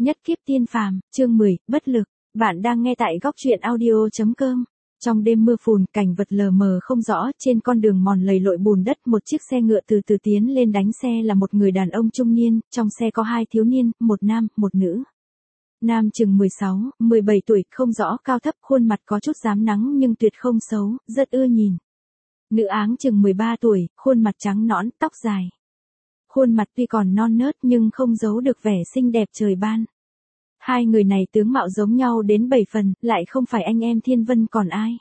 Nhất kiếp tiên phàm, chương 10, bất lực. Bạn đang nghe tại góc truyện audio.com. Trong đêm mưa phùn, cảnh vật lờ mờ không rõ, trên con đường mòn lầy lội bùn đất, một chiếc xe ngựa từ từ tiến lên. Đánh xe là một người đàn ông trung niên, trong xe có hai thiếu niên, một nam, một nữ. Nam chừng 16, 17 tuổi, không rõ cao thấp, khuôn mặt có chút rám nắng nhưng tuyệt không xấu, rất ưa nhìn. Nữ áng chừng 13 tuổi, khuôn mặt trắng nõn, tóc dài. Khuôn mặt tuy còn non nớt nhưng không giấu được vẻ xinh đẹp trời ban. Hai người này tướng mạo giống nhau đến 7 phần, lại không phải anh em Thiên Vân còn ai.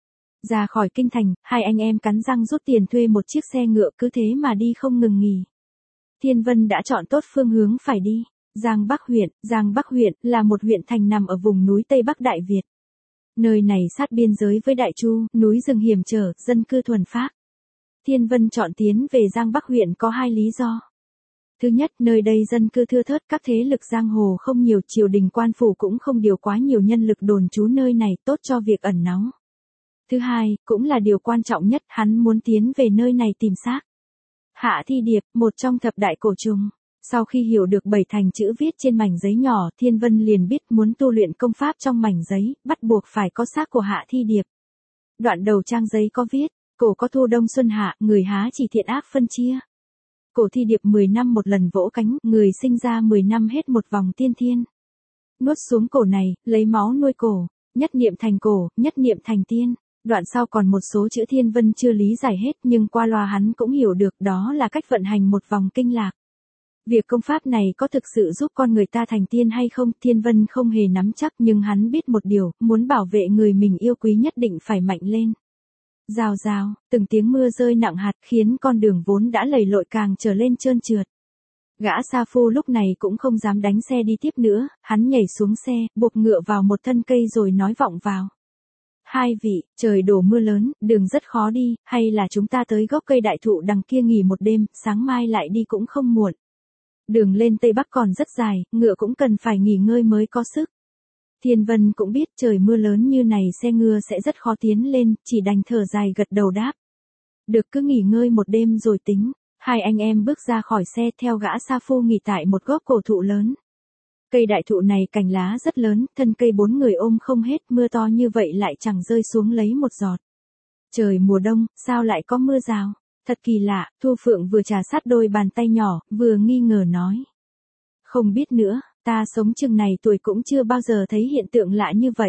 Ra khỏi kinh thành, hai anh em cắn răng rút tiền thuê một chiếc xe ngựa, cứ thế mà đi không ngừng nghỉ. Thiên Vân đã chọn tốt phương hướng phải đi. Giang Bắc huyện là một huyện thành nằm ở vùng núi Tây Bắc Đại Việt. Nơi này sát biên giới với Đại Chu, núi rừng hiểm trở, dân cư thuần phác. Thiên Vân chọn tiến về Giang Bắc huyện có hai lý do. Thứ nhất, nơi đây dân cư thưa thớt, các thế lực giang hồ không nhiều, triều đình quan phủ cũng không điều quá nhiều nhân lực đồn trú nơi này, tốt cho việc ẩn náu. Thứ hai, cũng là điều quan trọng nhất, hắn muốn tiến về nơi này tìm xác. Hạ Thi Điệp, một trong thập đại cổ trùng. Sau khi hiểu được 7 thành chữ viết trên mảnh giấy nhỏ, Thiên Vân liền biết muốn tu luyện công pháp trong mảnh giấy, bắt buộc phải có xác của Hạ Thi Điệp. Đoạn đầu trang giấy có viết, cổ có thu đông xuân hạ, người há chỉ thiện ác phân chia. Cổ Thi Điệp 10 năm một lần vỗ cánh, người sinh ra 10 năm hết một vòng tiên thiên. Nuốt xuống cổ này, lấy máu nuôi cổ, nhất niệm thành cổ, nhất niệm thành tiên. Đoạn sau còn một số chữ Thiên Vân chưa lý giải hết nhưng qua loa hắn cũng hiểu được, đó là cách vận hành một vòng kinh lạc. Việc công pháp này có thực sự giúp con người ta thành tiên hay không, Thiên Vân không hề nắm chắc, nhưng hắn biết một điều, muốn bảo vệ người mình yêu quý nhất định phải mạnh lên. Rào rào, từng tiếng mưa rơi nặng hạt khiến con đường vốn đã lầy lội càng trở lên trơn trượt. Gã sa phu lúc này cũng không dám đánh xe đi tiếp nữa, hắn nhảy xuống xe, buộc ngựa vào một thân cây rồi nói vọng vào. Hai vị, trời đổ mưa lớn, đường rất khó đi, hay là chúng ta tới gốc cây đại thụ đằng kia nghỉ một đêm, sáng mai lại đi cũng không muộn. Đường lên Tây Bắc còn rất dài, ngựa cũng cần phải nghỉ ngơi mới có sức. Thiên Vân cũng biết trời mưa lớn như này xe ngựa sẽ rất khó tiến lên, chỉ đành thở dài gật đầu đáp. Được, cứ nghỉ ngơi một đêm rồi tính. Hai anh em bước ra khỏi xe theo gã sa phu nghỉ tại một gốc cổ thụ lớn. Cây đại thụ này cành lá rất lớn, thân cây 4 người ôm không hết, mưa to như vậy lại chẳng rơi xuống lấy một giọt. Trời mùa đông, sao lại có mưa rào? Thật kỳ lạ, Thu Phượng vừa trà sát đôi bàn tay nhỏ, vừa nghi ngờ nói. Không biết nữa, ta sống chừng này tuổi cũng chưa bao giờ thấy hiện tượng lạ như vậy.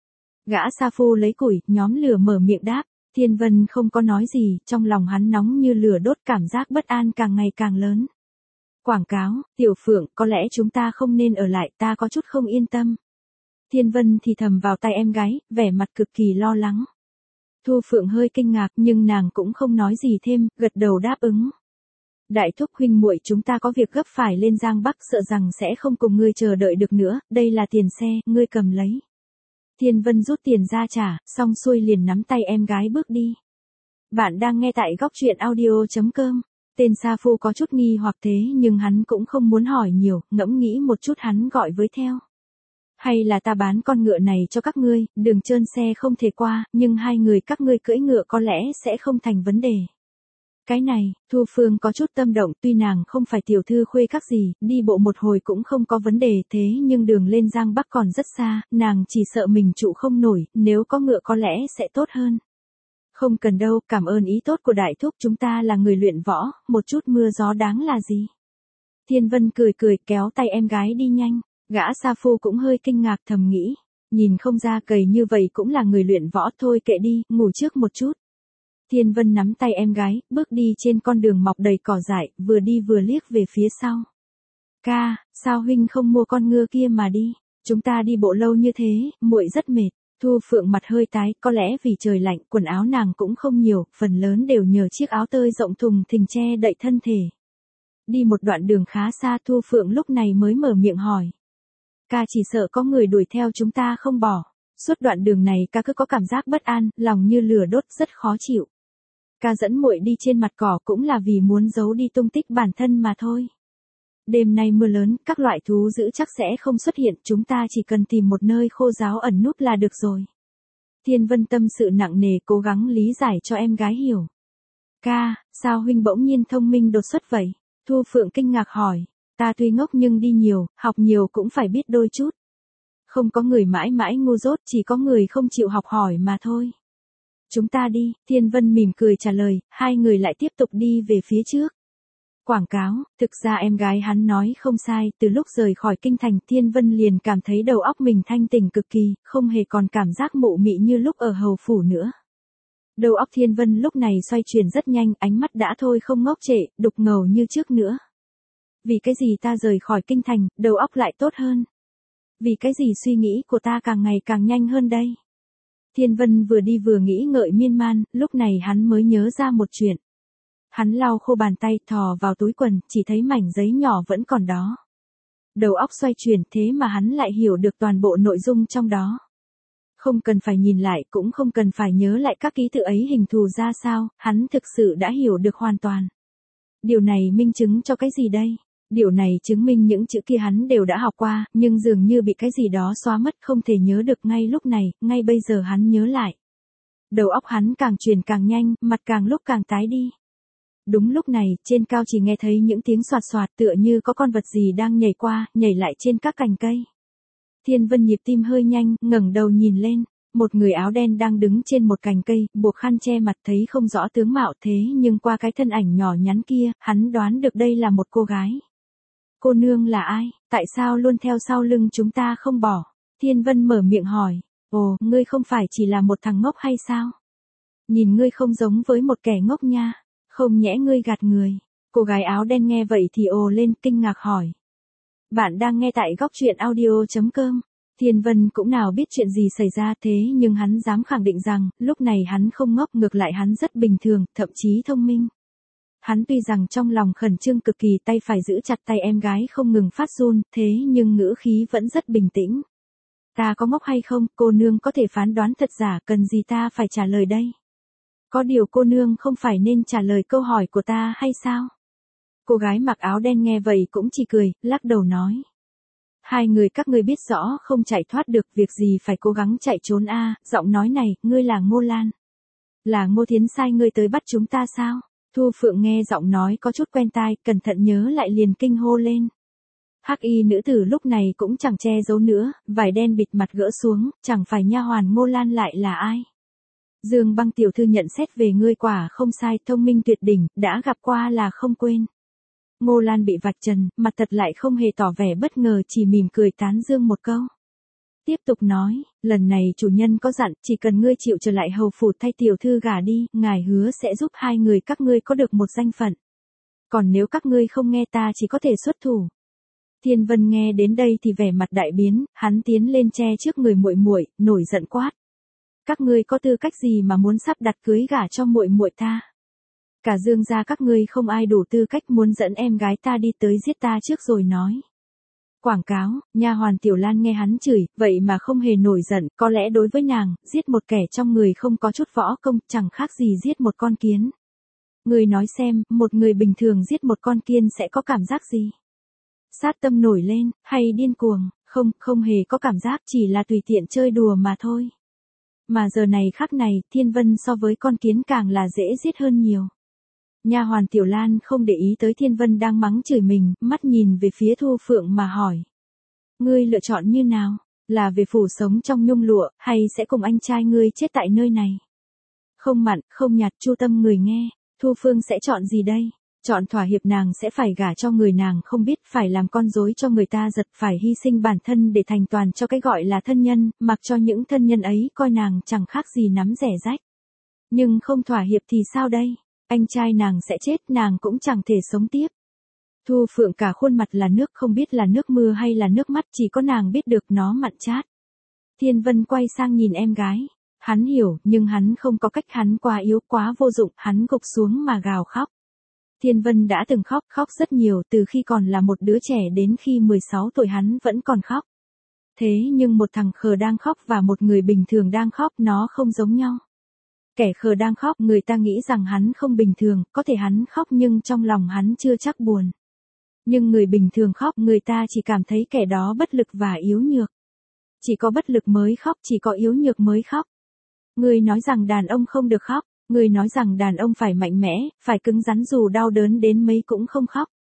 Gã sa phu lấy củi, nhóm lửa mở miệng đáp. Thiên Vân không có nói gì, trong lòng hắn nóng như lửa đốt, cảm giác bất an càng ngày càng lớn. Quảng cáo, Tiểu Phượng, có lẽ chúng ta không nên ở lại, ta có chút không yên tâm. Thiên Vân thì thầm vào tay em gái, vẻ mặt cực kỳ lo lắng. Thu Phượng hơi kinh ngạc nhưng nàng cũng không nói gì thêm, gật đầu đáp ứng. Đại thúc huynh muội, chúng ta có việc gấp phải lên Giang Bắc, sợ rằng sẽ không cùng ngươi chờ đợi được nữa, đây là tiền xe, ngươi cầm lấy. Thiên Vân rút tiền ra trả, xong xuôi liền nắm tay em gái bước đi. Bạn đang nghe tại góc truyện audio.com. Tên sa phu có chút nghi hoặc thế nhưng hắn cũng không muốn hỏi nhiều, ngẫm nghĩ một chút hắn gọi với theo. Hay là ta bán con ngựa này cho các ngươi, đường trơn xe không thể qua, nhưng hai người các ngươi cưỡi ngựa có lẽ sẽ không thành vấn đề. Cái này, Thu Phương có chút tâm động, tuy nàng không phải tiểu thư khuê các gì, đi bộ một hồi cũng không có vấn đề, thế nhưng đường lên Giang Bắc còn rất xa, nàng chỉ sợ mình trụ không nổi, nếu có ngựa có lẽ sẽ tốt hơn. Không cần đâu, cảm ơn ý tốt của đại thúc, chúng ta là người luyện võ, một chút mưa gió đáng là gì. Thiên Vân cười cười kéo tay em gái đi nhanh, gã sa phu cũng hơi kinh ngạc thầm nghĩ, nhìn không ra cầy như vậy cũng là người luyện võ, thôi kệ đi, ngủ trước một chút. Thiên Vân nắm tay em gái, bước đi trên con đường mọc đầy cỏ dại, vừa đi vừa liếc về phía sau. Ca, sao huynh không mua con ngựa kia mà đi, chúng ta đi bộ lâu như thế, muội rất mệt. Thu Phượng mặt hơi tái, có lẽ vì trời lạnh, quần áo nàng cũng không nhiều, phần lớn đều nhờ chiếc áo tơi rộng thùng thình che đậy thân thể. Đi một đoạn đường khá xa, Thu Phượng lúc này mới mở miệng hỏi. Ca chỉ sợ có người đuổi theo chúng ta không bỏ. Suốt đoạn đường này ca cứ có cảm giác bất an, lòng như lửa đốt, rất khó chịu. Ca dẫn muội đi trên mặt cỏ cũng là vì muốn giấu đi tung tích bản thân mà thôi. Đêm nay mưa lớn, các loại thú dữ chắc sẽ không xuất hiện, chúng ta chỉ cần tìm một nơi khô ráo ẩn núp là được rồi. Thiên Vân tâm sự nặng nề, cố gắng lý giải cho em gái hiểu. Ca, sao huynh bỗng nhiên thông minh đột xuất vậy? Thu Phượng kinh ngạc hỏi. Ta tuy ngốc nhưng đi nhiều, học nhiều cũng phải biết đôi chút. Không có người mãi mãi ngu dốt, chỉ có người không chịu học hỏi mà thôi. Chúng ta đi, Thiên Vân mỉm cười trả lời, hai người lại tiếp tục đi về phía trước. Quảng cáo, thực ra em gái hắn nói không sai, từ lúc rời khỏi kinh thành Thiên Vân liền cảm thấy đầu óc mình thanh tỉnh cực kỳ, không hề còn cảm giác mụ mị như lúc ở hầu phủ nữa. Đầu óc Thiên Vân lúc này xoay chuyển rất nhanh, ánh mắt đã thôi không ngốc trệ, đục ngầu như trước nữa. Vì cái gì ta rời khỏi kinh thành, đầu óc lại tốt hơn? Vì cái gì suy nghĩ của ta càng ngày càng nhanh hơn đây? Thiên Vân vừa đi vừa nghĩ ngợi miên man, lúc này hắn mới nhớ ra một chuyện. Hắn lau khô bàn tay, thò vào túi quần, chỉ thấy mảnh giấy nhỏ vẫn còn đó. Đầu óc xoay chuyển, thế mà hắn lại hiểu được toàn bộ nội dung trong đó. Không cần phải nhìn lại, cũng không cần phải nhớ lại các ký tự ấy hình thù ra sao, hắn thực sự đã hiểu được hoàn toàn. Điều này minh chứng cho cái gì đây? Điều này chứng minh những chữ kia hắn đều đã học qua, nhưng dường như bị cái gì đó xóa mất, không thể nhớ được ngay lúc này, ngay bây giờ hắn nhớ lại. Đầu óc hắn càng chuyển càng nhanh, mặt càng lúc càng tái đi. Đúng lúc này, trên cao chỉ nghe thấy những tiếng xoạt xoạt tựa như có con vật gì đang nhảy qua, nhảy lại trên các cành cây. Thiên Vân nhịp tim hơi nhanh, ngẩng đầu nhìn lên. Một người áo đen đang đứng trên một cành cây, buộc khăn che mặt, thấy không rõ tướng mạo, thế nhưng qua cái thân ảnh nhỏ nhắn kia, hắn đoán được đây là một cô gái. Cô nương là ai? Tại sao luôn theo sau lưng chúng ta không bỏ? Thiên Vân mở miệng hỏi. Ồ, ngươi không phải chỉ là một thằng ngốc hay sao? Nhìn ngươi không giống với một kẻ ngốc nha. Không nhẽ ngươi gạt người. Cô gái áo đen nghe vậy thì ồ lên, kinh ngạc hỏi. Bạn đang nghe tại góc truyện audio.com. Thiên Vân cũng nào biết chuyện gì xảy ra, thế nhưng hắn dám khẳng định rằng, lúc này hắn không ngốc, ngược lại hắn rất bình thường, thậm chí thông minh. Hắn tuy rằng trong lòng khẩn trương cực kỳ, tay phải giữ chặt tay em gái không ngừng phát run, thế nhưng ngữ khí vẫn rất bình tĩnh. Ta có ngốc hay không, cô nương có thể phán đoán thật giả, cần gì ta phải trả lời đây? Có điều cô nương không phải nên trả lời câu hỏi của ta hay sao? Cô gái mặc áo đen nghe vậy cũng chỉ cười, lắc đầu nói. Hai người các ngươi biết rõ không chạy thoát được, việc gì phải cố gắng chạy trốn a? Giọng nói này, ngươi là Ngô Lan. Là Ngô Thiến sai ngươi tới bắt chúng ta sao? Thu Phượng nghe giọng nói có chút quen tai, cẩn thận nhớ lại liền kinh hô lên. Hắc y nữ tử lúc này cũng chẳng che giấu nữa, vải đen bịt mặt gỡ xuống, chẳng phải nha hoàn Ngô Lan lại là ai? Dương Băng tiểu thư nhận xét về ngươi quả không sai, thông minh tuyệt đỉnh, đã gặp qua là không quên. Ngô Lan bị vạch trần, mặt thật lại không hề tỏ vẻ bất ngờ, chỉ mỉm cười tán dương một câu. Tiếp tục nói, lần này chủ nhân có dặn, chỉ cần ngươi chịu trở lại hầu phủ thay tiểu thư gả đi, ngài hứa sẽ giúp hai người các ngươi có được một danh phận. Còn nếu các ngươi không nghe ta chỉ có thể xuất thủ. Thiên Vân nghe đến đây thì vẻ mặt đại biến, hắn tiến lên che trước người muội muội, nổi giận quát. Các ngươi có tư cách gì mà muốn sắp đặt cưới gả cho muội muội ta? Cả Dương gia các ngươi không ai đủ tư cách muốn dẫn em gái ta đi tới giết ta trước rồi nói. Quảng cáo, nha hoàn Tiểu Lan nghe hắn chửi, vậy mà không hề nổi giận, có lẽ đối với nàng, giết một kẻ trong người không có chút võ công, chẳng khác gì giết một con kiến. Người nói xem, một người bình thường giết một con kiến sẽ có cảm giác gì? Sát tâm nổi lên, hay điên cuồng? Không hề có cảm giác, chỉ là tùy tiện chơi đùa mà thôi. Mà giờ này khắc này, Thiên Vân so với con kiến càng là dễ giết hơn nhiều. Nha hoàn Tiểu Lan không để ý tới Thiên Vân đang mắng chửi mình, mắt nhìn về phía Thu Phượng mà hỏi. Ngươi lựa chọn như nào? Là về phủ sống trong nhung lụa, hay sẽ cùng anh trai ngươi chết tại nơi này? Không mặn, không nhạt, chu tâm người nghe, Thu Phương sẽ chọn gì đây? Chọn thỏa hiệp, nàng sẽ phải gả cho người nàng không biết, phải làm con rối cho người ta giật, phải hy sinh bản thân để thành toàn cho cái gọi là thân nhân, mặc cho những thân nhân ấy coi nàng chẳng khác gì nắm rẻ rách. Nhưng không thỏa hiệp thì sao đây? Anh trai nàng sẽ chết, nàng cũng chẳng thể sống tiếp. Thu Phượng cả khuôn mặt là nước, không biết là nước mưa hay là nước mắt, chỉ có nàng biết được nó mặn chát. Thiên Vân quay sang nhìn em gái. Hắn hiểu, nhưng hắn không có cách, hắn quá yếu, quá vô dụng, hắn gục xuống mà gào khóc. Thiên Vân đã từng khóc rất nhiều, từ khi còn là một đứa trẻ đến khi 16 tuổi hắn vẫn còn khóc. Thế nhưng một thằng khờ đang khóc và một người bình thường đang khóc nó không giống nhau. Kẻ khờ đang khóc, người ta nghĩ rằng hắn không bình thường, có thể hắn khóc nhưng trong lòng hắn chưa chắc buồn. Nhưng người bình thường khóc, người ta chỉ cảm thấy kẻ đó bất lực và yếu nhược. Chỉ có bất lực mới khóc, chỉ có yếu nhược mới khóc. Người nói rằng đàn ông không được khóc, người nói rằng đàn ông phải mạnh mẽ, phải cứng rắn dù đau đớn đến mấy cũng không khóc.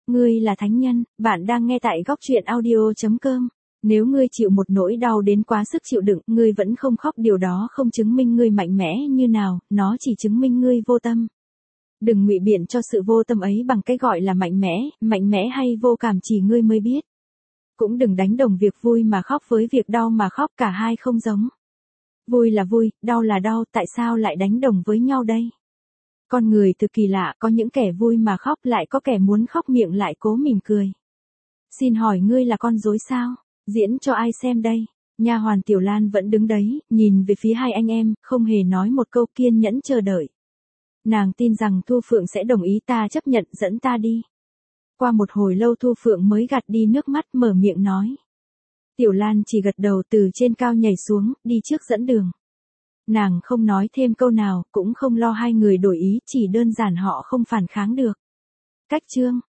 Ngươi là thánh nhân, bạn đang nghe tại góc truyện audio.com. Nếu ngươi chịu một nỗi đau đến quá sức chịu đựng, ngươi vẫn không khóc, điều đó không chứng minh ngươi mạnh mẽ như nào, nó chỉ chứng minh ngươi vô tâm. Đừng ngụy biện cho sự vô tâm ấy bằng cái gọi là mạnh mẽ hay vô cảm chỉ ngươi mới biết. Cũng đừng đánh đồng việc vui mà khóc với việc đau mà khóc, cả hai không giống. Vui là vui, đau là đau, tại sao lại đánh đồng với nhau đây? Con người thực kỳ lạ, có những kẻ vui mà khóc, lại có kẻ muốn khóc miệng lại cố mỉm cười. Xin hỏi ngươi là con rối sao? Diễn cho ai xem đây? Nha hoàn Tiểu Lan vẫn đứng đấy, nhìn về phía hai anh em, không hề nói một câu, kiên nhẫn chờ đợi. Nàng tin rằng Thu Phượng sẽ đồng ý, ta chấp nhận, dẫn ta đi. Qua một hồi lâu Thu Phượng mới gạt đi nước mắt, mở miệng nói. Tiểu Lan chỉ gật đầu, từ trên cao nhảy xuống, đi trước dẫn đường. Nàng không nói thêm câu nào, cũng không lo hai người đổi ý, chỉ đơn giản họ không phản kháng được. Cách chương